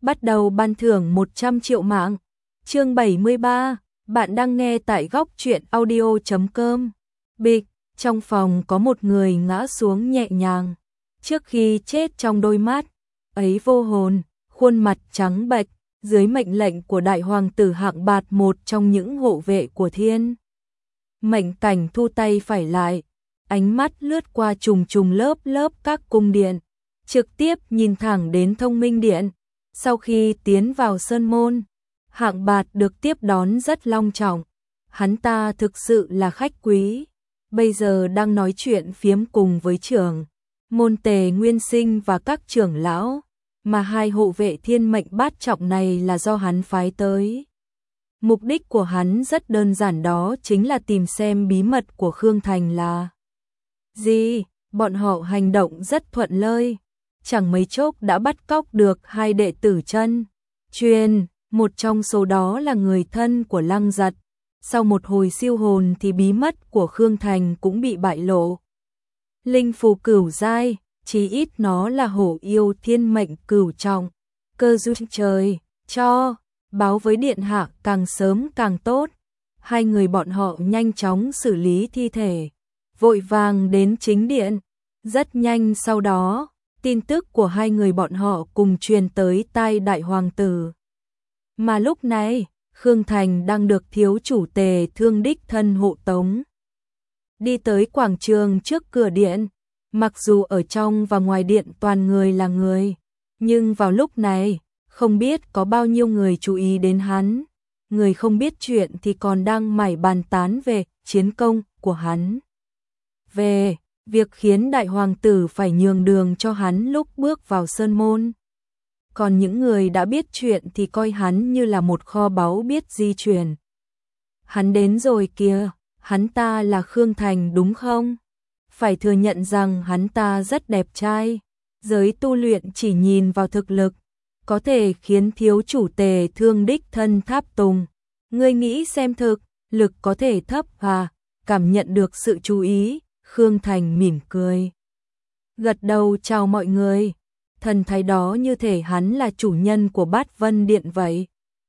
bắt đầu ban thưởng 100 triệu mạng. Chương 73, bạn đang nghe tại góc truyện audio.com. Bịch, trong phòng có một người ngã xuống nhẹ nhàng. Trước khi chết trong đôi mắt ấy vô hồn, khuôn mặt trắng bệch, dưới mệnh lệnh của đại hoàng tử Hạng Bạt, một trong những hộ vệ của Thiên Mệnh Cảnh, thu tay phải lại, ánh mắt lướt qua trùng trùng lớp lớp các cung điện, trực tiếp nhìn thẳng đến Thông Minh Điện. Sau khi tiến vào sơn môn, Hạng Bạt được tiếp đón rất long trọng. Hắn ta thực sự là khách quý, bây giờ đang nói chuyện phiếm cùng với trưởng môn Tề Nguyên Sinh và các trưởng lão, mà hai hộ vệ thiên mệnh bát trọng này là do hắn phái tới. Mục đích của hắn rất đơn giản, đó chính là tìm xem bí mật của Khương Thành là gì. Bọn họ hành động rất thuận lợi, chẳng mấy chốc đã bắt cóc được hai đệ tử chân truyền, một trong số đó là người thân của Lăng Giật. Sau một hồi siêu hồn thì bí mật của Khương Thành cũng bị bại lộ. Linh phù cửu giai, chí ít nó là hổ yêu thiên mệnh cửu trọng, cơ duyên trời cho, báo với điện hạ càng sớm càng tốt. Hai người bọn họ nhanh chóng xử lý thi thể, vội vàng đến chính điện. Rất nhanh sau đó, tin tức của hai người bọn họ cùng truyền tới tai đại hoàng tử. Mà lúc này, Khương Thành đang được thiếu chủ Tề Thương đích thân hộ tống đi tới quảng trường trước cửa điện. Mặc dù ở trong và ngoài điện toàn người là người, nhưng vào lúc này, không biết có bao nhiêu người chú ý đến hắn. Người không biết chuyện thì còn đang mải bàn tán về chiến công của hắn, về việc khiến đại hoàng tử phải nhường đường cho hắn lúc bước vào sơn môn. Còn những người đã biết chuyện thì coi hắn như là một kho báu biết di chuyển. Hắn đến rồi kìa, hắn ta là Khương Thành đúng không? Phải thừa nhận rằng hắn ta rất đẹp trai. Giới tu luyện chỉ nhìn vào thực lực, có thể khiến thiếu chủ Tề Thương đích thân tháp tùng. Ngươi nghĩ xem thực lực có thể thấp và cảm nhận được sự chú ý. Khương Thành mỉm cười, gật đầu chào mọi người. Thần thái đó như thể hắn là chủ nhân của Bát Vân Điện vậy.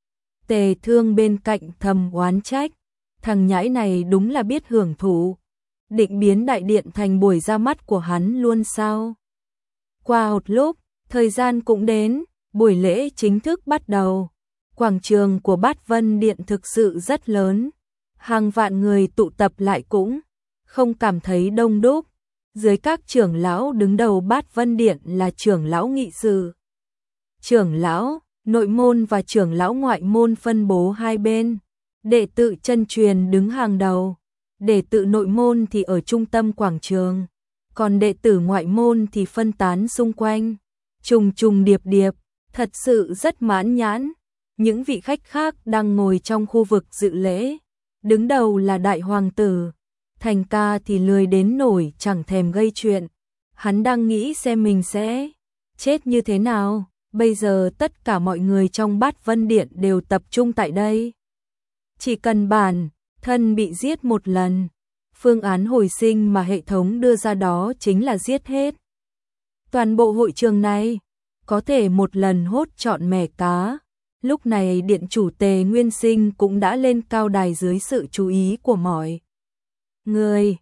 Tề Thương bên cạnh thầm oán trách, thằng nhãi này đúng là biết hưởng thụ, định biến đại điện thành buổi ra mắt của hắn luôn sao. Qua một lúc, thời gian cũng đến, buổi lễ chính thức bắt đầu. Quảng trường của Bát Vân Điện thực sự rất lớn, hàng vạn người tụ tập lại cũng không cảm thấy đông đúc. Dưới các trưởng lão đứng đầu Bát Vân Điện là trưởng lão nghị sự, trưởng lão nội môn và trưởng lão ngoại môn phân bố hai bên. Đệ tử chân truyền đứng hàng đầu, đệ tử nội môn thì ở trung tâm quảng trường, còn đệ tử ngoại môn thì phân tán xung quanh, trùng trùng điệp điệp, thật sự rất mãn nhãn. Những vị khách khác đang ngồi trong khu vực dự lễ, đứng đầu là đại hoàng tử Thành ca thì lười đến nổi, chẳng thèm gây chuyện. Hắn đang nghĩ xem mình sẽ chết như thế nào. Bây giờ tất cả mọi người trong Bát Vân Điện đều tập trung tại đây. Chỉ cần bản thân bị giết một lần, phương án hồi sinh mà hệ thống đưa ra đó chính là giết hết toàn bộ hội trường này, có thể một lần hốt trọn mẻ cá. Lúc này điện chủ Tề Nguyên Sinh cũng đã lên cao đài dưới sự chú ý của mọi người.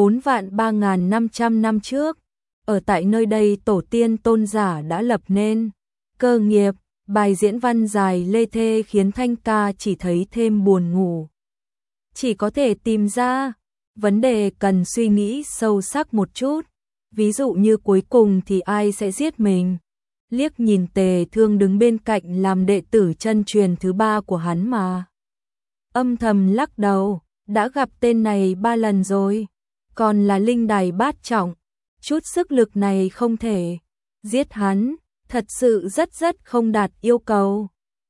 4.3.500 năm trước, ở tại nơi đây tổ tiên tôn giả đã lập nên cơ nghiệp. Bài diễn văn dài lê thê khiến Thanh ca chỉ thấy thêm buồn ngủ. Chỉ có thể tìm ra vấn đề cần suy nghĩ sâu sắc một chút. Ví dụ như cuối cùng thì ai sẽ giết mình. Liếc nhìn Tề Thương đứng bên cạnh làm đệ tử chân truyền thứ ba của hắn mà âm thầm lắc đầu, đã gặp tên này 3 lần rồi, còn là linh đài bát trọng, chút sức lực này không thể giết hắn, thật sự rất không đạt yêu cầu.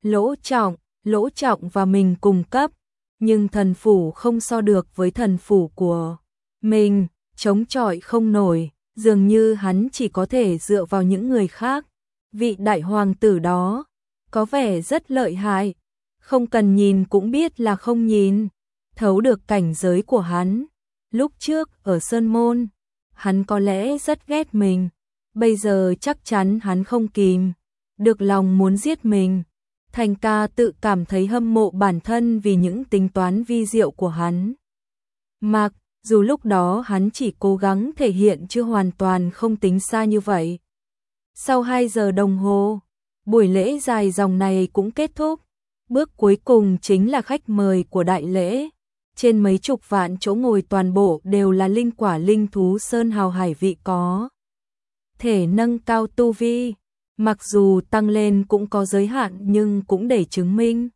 Lỗ trọng và mình cùng cấp, nhưng thần phủ không so được với thần phủ của mình, chống chọi không nổi, dường như hắn chỉ có thể dựa vào những người khác. Vị đại hoàng tử đó có vẻ rất lợi hại, không cần nhìn cũng biết là không nhìn thấu được cảnh giới của hắn. Lúc trước ở Sơn Môn, hắn có lẽ rất ghét mình, bây giờ chắc chắn hắn không kìm được lòng muốn giết mình. Thành ca tự cảm thấy hâm mộ bản thân vì những tính toán vi diệu của hắn. Mặc dù lúc đó hắn chỉ cố gắng thể hiện chứ hoàn toàn không tính xa như vậy. Sau 2 giờ đồng hồ, buổi lễ dài dòng này cũng kết thúc. Bước cuối cùng chính là khách mời của đại lễ. Trên mấy chục vạn chỗ ngồi toàn bộ đều là linh quả linh thú sơn hào hải vị có thể nâng cao tu vi. Mặc dù tăng lên cũng có giới hạn nhưng cũng để chứng minh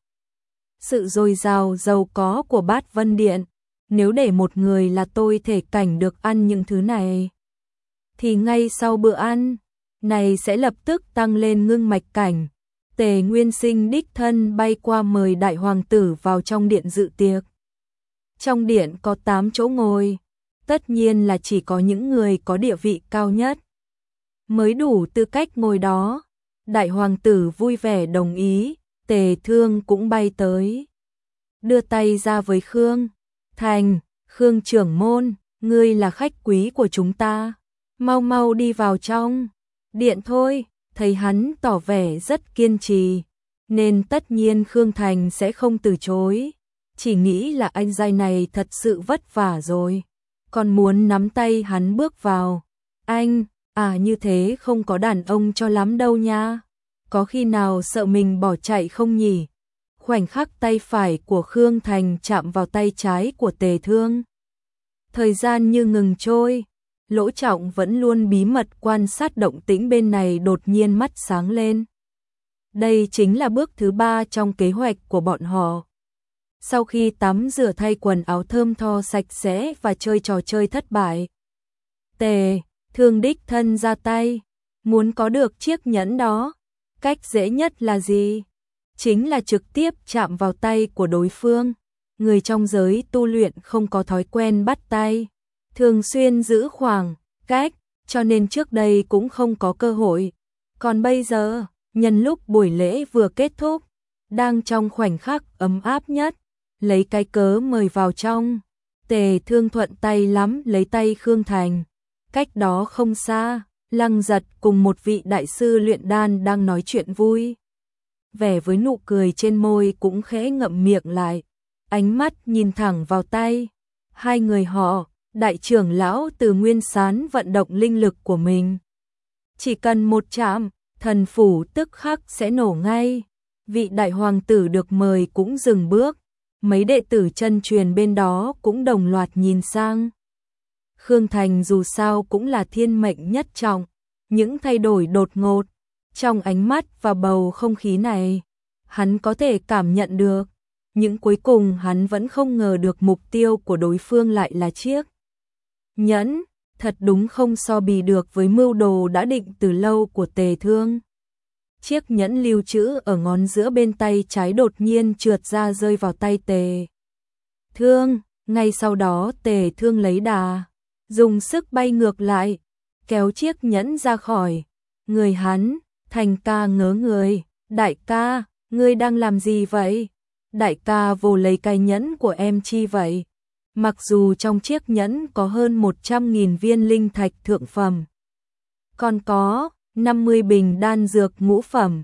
sự dồi dào giàu có của Bát Vân Điện. Nếu để một người là tôi thể cảnh được ăn những thứ này, thì ngay sau bữa ăn này sẽ lập tức tăng lên ngưng mạch cảnh. Tề Nguyên Sinh đích thân bay qua mời đại hoàng tử vào trong điện dự tiệc. Trong điện có 8 chỗ ngồi, tất nhiên là chỉ có những người có địa vị cao nhất mới đủ tư cách ngồi đó. Đại hoàng tử vui vẻ đồng ý, Tề Thương cũng bay tới, đưa tay ra với Khương Thành. Khương trưởng môn, ngươi là khách quý của chúng ta, mau mau đi vào trong điện thôi. Thấy hắn tỏ vẻ rất kiên trì, nên tất nhiên Khương Thành sẽ không từ chối. Chỉ nghĩ là anh giai này thật sự vất vả rồi, còn muốn nắm tay hắn bước vào. Anh, như thế không có đàn ông cho lắm đâu nha. Có khi nào sợ mình bỏ chạy không nhỉ? Khoảnh khắc tay phải của Khương Thành chạm vào tay trái của Tề Thương, thời gian như ngừng trôi. Lỗ Trọng vẫn luôn bí mật quan sát động tĩnh bên này đột nhiên mắt sáng lên. Đây chính là bước thứ 3 trong kế hoạch của bọn họ. Sau khi tắm rửa thay quần áo thơm tho sạch sẽ và chơi trò chơi thất bại, Tề Thương đích thân ra tay, muốn có được chiếc nhẫn đó. Cách dễ nhất là gì? Chính là trực tiếp chạm vào tay của đối phương. Người trong giới tu luyện không có thói quen bắt tay, thường xuyên giữ khoảng cách, cho nên trước đây cũng không có cơ hội. Còn bây giờ, nhân lúc buổi lễ vừa kết thúc, đang trong khoảnh khắc ấm áp nhất, lấy cái cớ mời vào trong. Tề Thương thuận tay lắm lấy tay Khương Thành. Cách đó không xa, Lăng Giật cùng một vị đại sư luyện đan đang nói chuyện vui vẻ với nụ cười trên môi cũng khẽ ngậm miệng lại, ánh mắt nhìn thẳng vào tay. Hai người họ, đại trưởng lão Từ Nguyên Sán vận động linh lực của mình. Chỉ cần một chạm, thần phủ tức khắc sẽ nổ ngay. Vị đại hoàng tử được mời cũng dừng bước, mấy đệ tử chân truyền bên đó cũng đồng loạt nhìn sang. Khương Thành dù sao cũng là thiên mệnh nhất trọng, những thay đổi đột ngột trong ánh mắt và bầu không khí này, hắn có thể cảm nhận được. Nhưng cuối cùng hắn vẫn không ngờ được mục tiêu của đối phương lại là chiếc nhẫn, thật đúng không so bì được với mưu đồ đã định từ lâu của Tề Thương. Chiếc nhẫn lưu trữ ở ngón giữa bên tay trái đột nhiên trượt ra rơi vào tay Tề Thương, ngay sau đó Tề Thương lấy đà, dùng sức bay ngược lại, kéo chiếc nhẫn ra khỏi người hắn. Thành ca ngớ người, đại ca, ngươi đang làm gì vậy? Đại ca vồ lấy cái nhẫn của em chi vậy? Mặc dù trong chiếc nhẫn có hơn 100.000 viên linh thạch thượng phẩm, còn có 50 bình đan dược ngũ phẩm,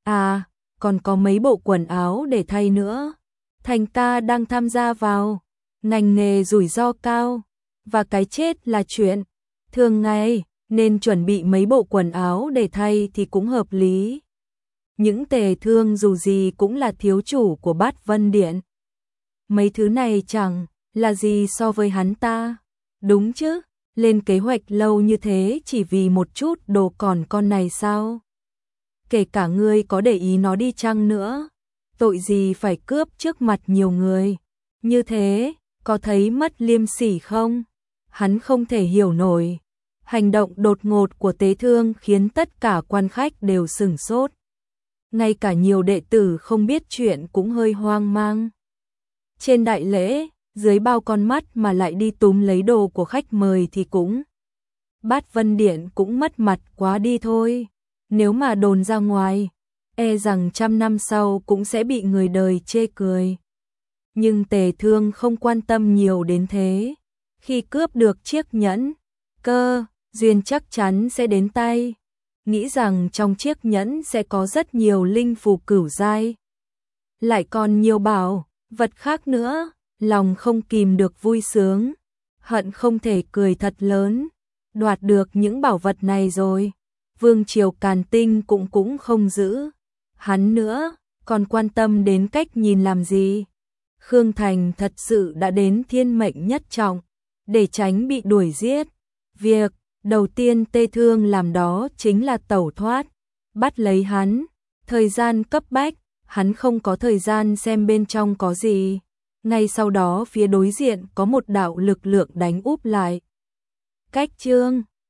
còn có mấy bộ quần áo để thay nữa. Thành ca đang tham gia vào ngành nghề rủi ro cao, và cái chết là chuyện thường ngày, nên chuẩn bị mấy bộ quần áo để thay thì cũng hợp lý. Những Tề Thương dù gì cũng là thiếu chủ của Bát Vân Điện, mấy thứ này chẳng là gì so với hắn ta. Đúng chứ, lên kế hoạch lâu như thế chỉ vì một chút đồ còn con này sao? Kể cả ngươi có để ý nó đi chăng nữa, tội gì phải cướp trước mặt nhiều người như thế, có thấy mất liêm sỉ không? Hắn không thể hiểu nổi. Hành động đột ngột của Tề Thương khiến tất cả quan khách đều sửng sốt. Ngay cả nhiều đệ tử không biết chuyện cũng hơi hoang mang. Trên đại lễ, dưới bao con mắt mà lại đi túm lấy đồ của khách mời thì cũng Bát Vân Điện cũng mất mặt quá đi thôi. Nếu mà đồn ra ngoài, e rằng 100 năm sau cũng sẽ bị người đời chê cười. Nhưng Tề Thương không quan tâm nhiều đến thế. Khi cướp được chiếc nhẫn, cơ duyên chắc chắn sẽ đến tay. nghĩ rằng trong chiếc nhẫn sẽ có rất nhiều linh phù cửu giai. Lại còn nhiều bảo vật khác nữa, lòng không kìm được vui sướng, hận không thể cười thật lớn. Đoạt được những bảo vật này rồi, Vương Triều Càn Tinh cũng không giữ hắn nữa, còn quan tâm đến cách nhìn làm gì. Khương Thành thật sự đã đến thiên mệnh nhất trọng, để tránh bị đuổi giết. Việc đầu tiên Tê Thương làm đó chính là tẩu thoát, bắt lấy hắn. Thời gian cấp bách, hắn không có thời gian xem bên trong có gì. Ngay sau đó phía đối diện có một đạo lực lượng đánh úp lại. Cách Trương